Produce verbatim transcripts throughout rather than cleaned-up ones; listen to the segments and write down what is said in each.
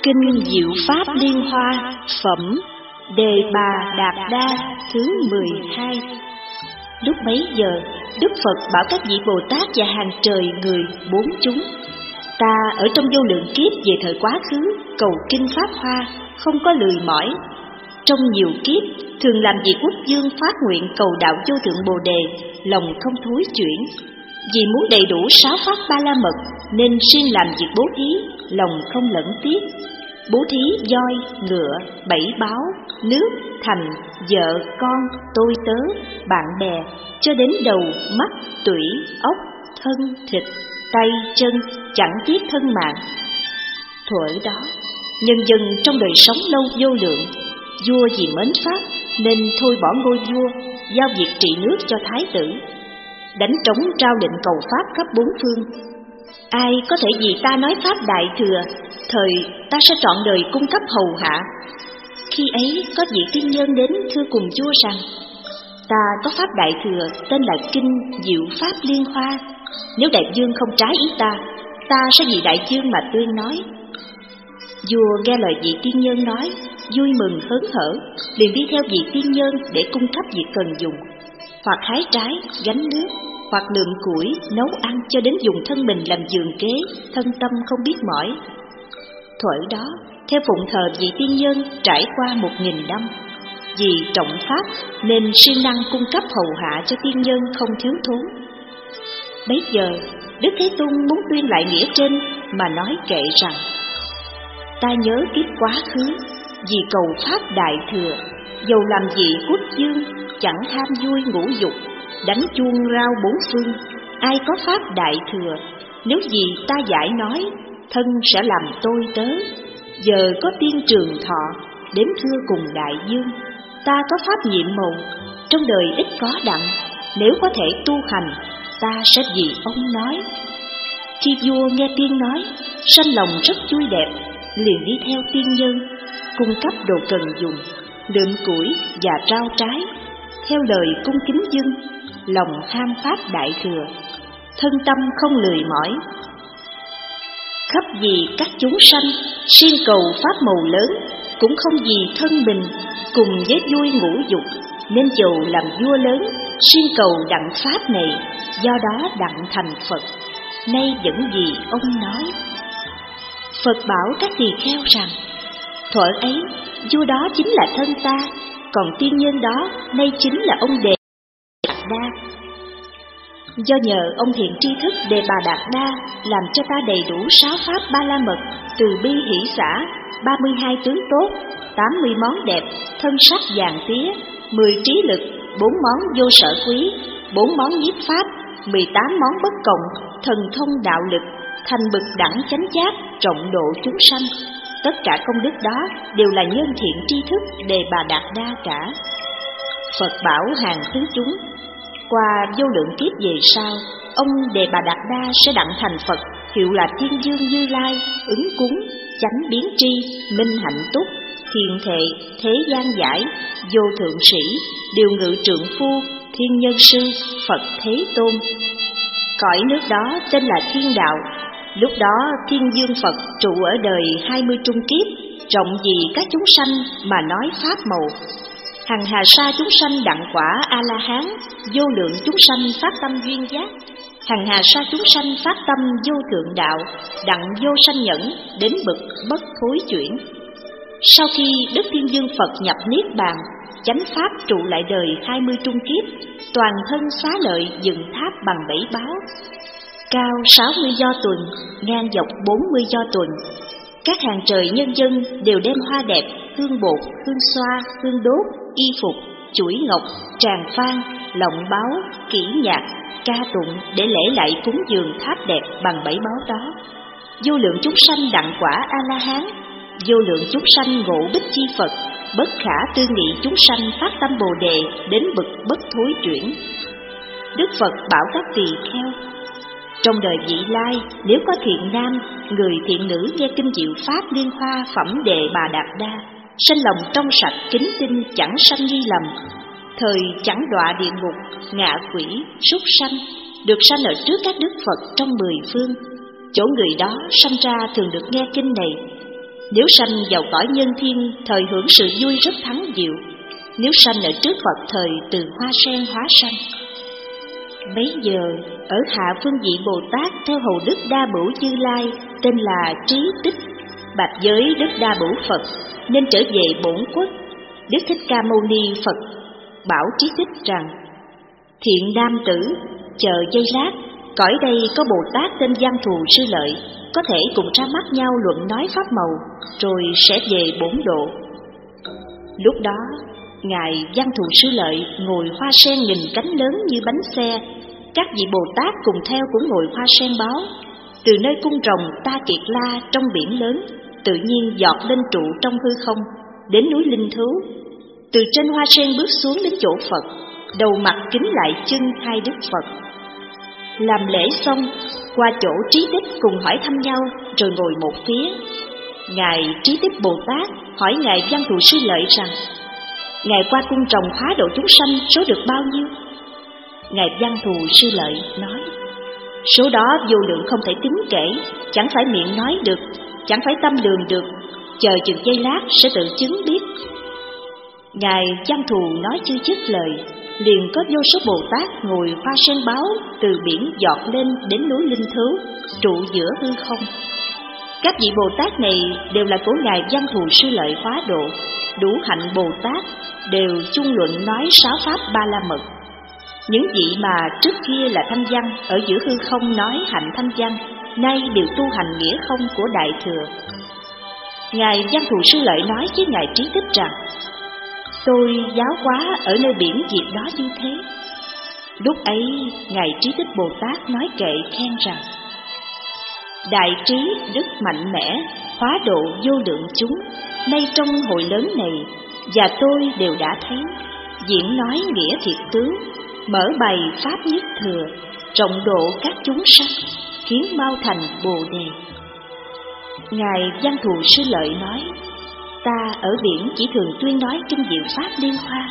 Kinh Diệu Pháp Liên Hoa, phẩm Đề Bà Đạt Đa thứ mười hai. Lúc bấy giờ, Đức Phật bảo các vị Bồ Tát và hàng trời người bốn chúng: Ta ở trong vô lượng kiếp về thời quá khứ cầu kinh Pháp Hoa, không có lười mỏi. Trong nhiều kiếp, thường làm việc quốc dương phát nguyện cầu đạo vô thượng Bồ Đề, lòng không thối chuyển. Vì muốn đầy đủ sáu pháp ba la mật, nên siêng làm việc bố thí, lòng không lẫn tiếc. Bố thí voi, ngựa, bảy báo, nước, thành, vợ, con, tôi tớ, bạn bè, cho đến đầu, mắt, tủy, ốc, thân, thịt, tay, chân, chẳng tiếc thân mạng. Thuở đó, nhân dân trong đời sống lâu vô lượng, vua vì mến pháp nên thôi bỏ ngôi vua, giao việc trị nước cho thái tử. Đánh trống trao lệnh cầu pháp khắp bốn phương. Ai có thể vì ta nói pháp đại thừa, thời ta sẽ trọn đời cung cấp hầu hạ. Khi ấy có vị tiên nhân đến thưa cùng vua rằng: Ta có pháp đại thừa tên là Kinh Diệu Pháp Liên Hoa. Nếu đại vương không trái ý ta, ta sẽ vì đại vương mà tuyên nói. Vua nghe lời vị tiên nhân nói, vui mừng hớn hở, liền đi theo vị tiên nhân để cung cấp việc cần dùng, hoặc hái trái, gánh nước, hoặc lượm củi, nấu ăn, cho đến dùng thân mình làm giường kế, thân tâm không biết mỏi. Thuở đó, theo phụng thờ vị tiên nhân trải qua một nghìn năm. Vì trọng pháp nên siêng năng cung cấp hầu hạ cho tiên nhân không thiếu thốn. Bấy giờ, Đức Thế Tôn muốn tuyên lại nghĩa trên mà nói kệ rằng: Ta nhớ kiếp quá khứ, vì cầu pháp đại thừa, dầu làm vị quốc dương, chẳng tham vui ngũ dục, đánh chuông rao bốn phương. Ai có pháp đại thừa, nếu gì ta giải nói, thân sẽ làm tôi tớ. Giờ có tiên trường thọ, đến thưa cùng đại dương. Ta có pháp nhiệm màu, trong đời ít có đặng, nếu có thể tu hành, ta sẽ vì ông nói. Khi vua nghe tiên nói, sanh lòng rất vui đẹp, liền đi theo tiên nhân, cung cấp đồ cần dùng, lượm củi và rau trái, theo lời cung kính dâng, lòng ham pháp đại thừa, thân tâm không lười mỏi. Khắp vì các chúng sanh, siêng cầu pháp màu lớn, cũng không vì thân mình, cùng với vui ngũ dục, nên dầu làm vua lớn, siêng cầu đặng pháp này, do đó đặng thành Phật. Nay vẫn vì ông nói. Phật bảo các tỳ kheo rằng: Thuở ấy, vua đó chính là thân ta, còn tiên nhân đó nay chính là ông Đề Bà Đạt Đa. Do nhờ ông thiện tri thức Đề Bà Đạt Đa làm cho ta đầy đủ sáu pháp ba la mật, từ bi hỷ xả, ba mươi hai tướng tốt, tám mươi món đẹp, thân sắc vàng tía, mười trí lực, bốn món vô sở quý, bốn món nhiếp pháp, mười tám món bất cộng, thần thông đạo lực, thành bực đẳng chánh giác, trọng độ chúng sanh. Tất cả công đức đó đều là nhân thiện tri thức Đề Bà Đạt Đa cả. Phật bảo hàng thứ chúng: Qua vô lượng kiếp về sau, ông Đề Bà Đạt Đa sẽ đặng thành Phật, hiệu là Thiên Dương Như Lai, ứng cúng, chánh biến tri, minh hạnh túc, thiện thệ, thế gian giải, vô thượng sĩ, điều ngự trượng phu, thiên nhân sư, Phật Thế Tôn. Cõi nước đó tên là Thiên Đạo. Lúc đó Thiên Dương Phật trụ ở đời hai mươi trung kiếp, rộng vì các chúng sanh mà nói pháp màu. Hằng hà sa chúng sanh đặng quả A-la-hán, vô lượng chúng sanh phát tâm duyên giác. Hằng hà sa chúng sanh phát tâm vô thượng đạo, đặng vô sanh nhẫn, đến bậc bất thối chuyển. Sau khi Đức Thiên Dương Phật nhập Niết Bàn, chánh pháp trụ lại đời hai mươi trung kiếp, toàn thân xá lợi dựng tháp bằng bảy báo, cao sáu mươi do tuần, ngang dọc bốn mươi do tuần. Các hàng trời nhân dân đều đem hoa đẹp, hương bột, hương xoa, hương đốt, y phục, chuỗi ngọc, tràng phan, lọng báo, kỹ nhạc, ca tụng để lễ lại cúng dường tháp đẹp bằng bảy báo đó. Vô lượng chúng sanh đặng quả A-la-hán, vô lượng chúng sanh ngộ bích chi Phật, bất khả tư nghị chúng sanh phát tâm Bồ Đề, đến bậc bất thối chuyển. Đức Phật bảo các tỳ kheo: Trong đời vị lai, nếu có thiện nam, người thiện nữ nghe kinh Diệu Pháp Liên Hoa phẩm Đề Bà Đạt Đa, sanh lòng trong sạch kính tinh, chẳng sanh nghi lầm, thời chẳng đọa địa ngục, ngạ quỷ, súc sanh, được sanh ở trước các đức Phật trong mười phương. Chỗ người đó sanh ra thường được nghe kinh này, Nếu sanh vào cõi nhân thiên, thời hưởng sự vui rất thắng diệu. Nếu sanh ở trước Phật thời từ hoa sen hóa sanh. Bấy giờ ở hạ phương vị Bồ Tát theo hầu Đức Đa Bửu Như Lai, tên là Trí Tích, bạch với Đức Đa Bửu Phật nên trở về bổn quốc. Đức Thích Ca Mâu Ni Phật bảo Trí Tích rằng: Thiện nam tử, chờ giây lát, cõi đây có Bồ Tát tên Văn Thù Sư Lợi, có thể cùng ra mắt nhau luận nói pháp màu, rồi sẽ về bổn độ. Lúc đó ngài Văn Thù Sư Lợi ngồi hoa sen nghìn cánh lớn như bánh xe, các vị Bồ Tát cùng theo cũng ngồi hoa sen báo. Từ nơi cung rồng Ta Kiệt La trong biển lớn, tự nhiên giọt lên trụ trong hư không, đến núi Linh Thứu. Từ trên hoa sen bước xuống đến chỗ Phật, đầu mặt kính lại chân hai Đức Phật. Làm lễ xong, qua chỗ Trí Tích cùng hỏi thăm nhau, rồi ngồi một phía. Ngài Trí Tích Bồ Tát hỏi ngài Văn Thù Sư Lợi rằng: Ngài qua cung rồng hóa độ chúng sanh số được bao nhiêu? Ngài Văn Thù Sư Lợi nói: Số đó vô lượng không thể tính kể, chẳng phải miệng nói được, chẳng phải tâm lường được, chờ chừng giây lát sẽ tự chứng biết. Ngài Văn Thù nói chưa dứt lời, liền có vô số Bồ Tát ngồi hoa sen báo từ biển giọt lên đến núi Linh Thứu, trụ giữa hư không. Các vị Bồ Tát này đều là của ngài Văn Thù Sư Lợi hóa độ, đủ hạnh Bồ Tát, đều chung luận nói sáu pháp ba la mật. Những vị mà trước kia là thanh văn, ở giữa hư không nói hạnh thanh văn, nay đều tu hành nghĩa không của Đại Thừa. Ngài Văn Thù Sư Lợi nói với ngài Trí Tích rằng: Tôi giáo hóa ở nơi biển diệt đó như thế. Lúc ấy ngài Trí Tích Bồ Tát nói kệ khen rằng: Đại trí đức mạnh mẽ, hóa độ vô lượng chúng, nay trong hội lớn này, và tôi đều đã thấy, diễn nói nghĩa thiệt tướng, mở bày pháp nhất thừa, rộng độ các chúng sanh, khiến mau thành Bồ Đề. Ngài Văn Thù Sư Lợi nói: Ta ở biển chỉ thường tuyên nói kinh diệu pháp liên hoa.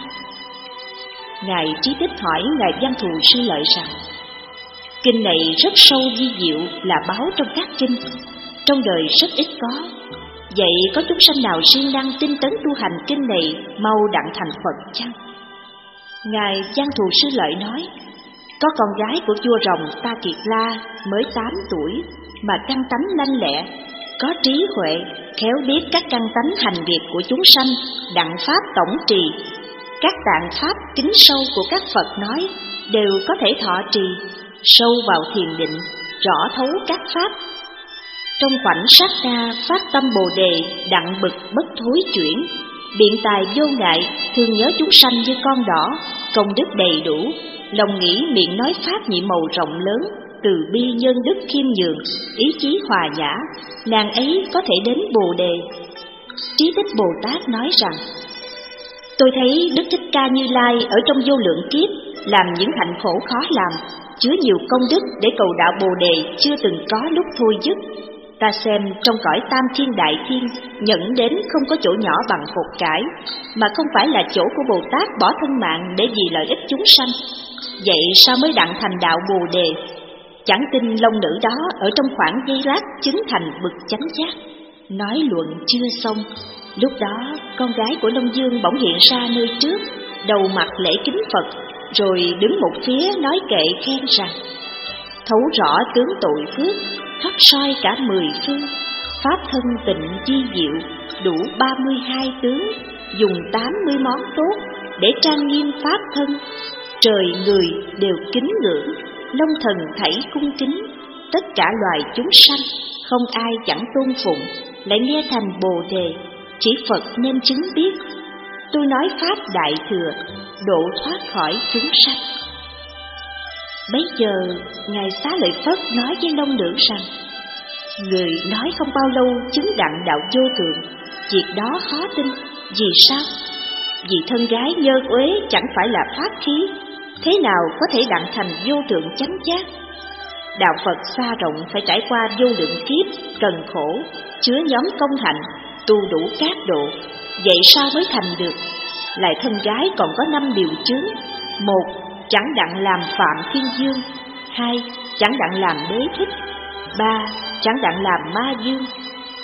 Ngài Trí Tích hỏi ngài Văn Thù Sư Lợi rằng: Kinh này rất sâu vi diệu, là báo trong các kinh, trong đời rất ít có. Vậy có chúng sanh nào siêng năng tinh tấn tu hành kinh này, mau đặng thành Phật chăng? Ngài Văn Thù Sư Lợi nói: Có con gái của vua rồng Ta Kiệt La mới tám tuổi, mà căn tánh lanh lẹ, có trí huệ, khéo biết các căn tánh hành việc của chúng sanh, đặng pháp tổng trì. Các tạng pháp kính sâu của các Phật nói đều có thể thọ trì, sâu vào thiền định, rõ thấu các pháp. Trong khoảnh sát na phát tâm Bồ Đề, đặng bực bất thối chuyển, biện tài vô ngại, thương nhớ chúng sanh như con đỏ, công đức đầy đủ, lòng nghĩ miệng nói pháp nhị màu rộng lớn, từ bi nhân đức khiêm nhường, ý chí hòa nhã, nàng ấy có thể đến Bồ Đề. Trí Tích Bồ Tát nói rằng: Tôi thấy Đức Thích Ca Như Lai ở trong vô lượng kiếp làm những hạnh khổ khó làm, chứa nhiều công đức để cầu đạo Bồ Đề chưa từng có lúc thôi dứt. Ta xem trong cõi Tam Thiên Đại Thiên, nhận đến không có chỗ nhỏ bằng hột cải, mà không phải là chỗ của Bồ Tát bỏ thân mạng để vì lợi ích chúng sanh. Vậy sao mới đặng thành đạo Bồ Đề? Chẳng tin long nữ đó ở trong khoảng giây lát chứng thành bực chánh giác. Nói luận chưa xong, lúc đó con gái của Long Dương bỗng hiện ra nơi trước, đầu mặt lễ kính Phật, rồi đứng một phía nói kệ khen rằng: Thấu rõ tướng tội phước, khắp soi cả mười phương, pháp thân tịnh di diệu, đủ ba mươi hai tướng, dùng tám mươi món tốt để trang nghiêm pháp thân. Trời người đều kính ngưỡng, long thần thảy cung kính, tất cả loài chúng sanh không ai chẳng tôn phụng, lại nghe thành Bồ Đề, chỉ Phật nên chứng biết. Tôi nói pháp Đại Thừa, độ thoát khỏi chúng sanh. Bấy giờ ngài Xá Lợi Phất nói với long nữ rằng: Người nói không bao lâu chứng đặng đạo vô thượng, việc đó khó tin. Vì sao? Vì thân gái nhơ uế chẳng phải là pháp khí, thế nào có thể đặng thành vô thượng chánh giác? Đạo Phật xa rộng phải trải qua vô lượng kiếp cần khổ, chứa nhóm công hạnh, tu đủ các độ, vậy sao mới thành được? Lại thân gái còn có năm điều chướng: một, chẳng đặng làm phạm thiên dương; hai, chẳng đặng làm đế thích; ba, chẳng đặng làm ma dương;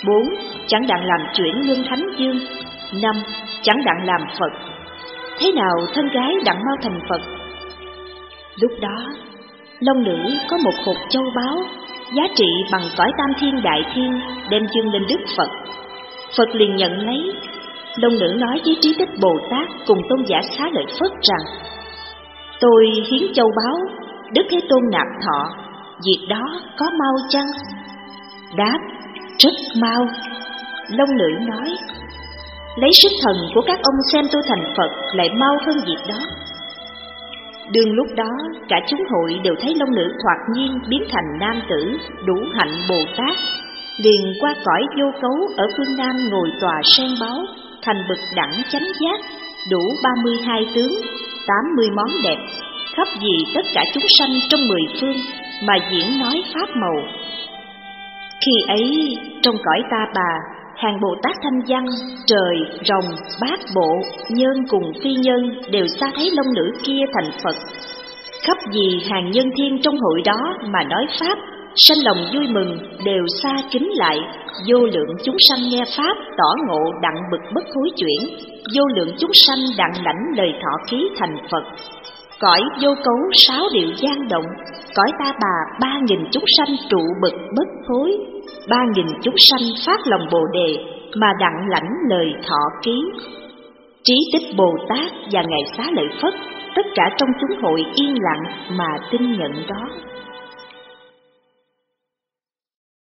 Bốn, chẳng đặng làm chuyển luân thánh dương. Năm, chẳng đặng làm Phật. Thế nào thân gái đặng mau thành Phật? Lúc đó, long nữ có một hột châu báu, giá trị bằng cõi tam thiên đại thiên, đem dâng lên Đức Phật. Phật liền nhận lấy. Long nữ nói với Trí Tích Bồ Tát cùng Tôn giả Xá Lợi Phất rằng: tôi hiến châu báu, Đức Thế Tôn nạp thọ, việc đó có mau chăng? Đáp: rất mau. Long nữ nói: lấy sức thần của các ông xem tôi thành Phật lại mau hơn việc đó. Đương lúc đó, cả chúng hội đều thấy long nữ thoạt nhiên biến thành nam tử, đủ hạnh Bồ Tát, liền qua cõi vô cấu ở phương Nam ngồi tòa sen báu, thành bậc đẳng chánh giác, đủ ba mươi hai tướng, tám mươi món đẹp, khắp vì tất cả chúng sanh trong mười phương mà diễn nói pháp màu. Khi ấy, trong cõi ta bà, hàng Bồ Tát thanh văn, trời, rồng, bát bộ, nhân cùng phi nhân đều xa thấy long nữ kia thành Phật. Khắp vì hàng nhân thiên trong hội đó mà nói pháp, sanh lòng vui mừng, đều xa kính lại. Vô lượng chúng sanh nghe pháp, tỏ ngộ đặng bực bất hối chuyển. Vô lượng chúng sanh đặng lãnh lời thọ ký thành Phật. Cõi vô cấu sáu điệu gian động, cõi ta bà ba nghìn chúng sanh trụ bực bất hối. Ba nghìn chúng sanh phát lòng Bồ đề mà đặng lãnh lời thọ ký. Trí Tích Bồ Tát và Ngài Xá Lợi Phất, tất cả trong chúng hội yên lặng mà tin nhận đó.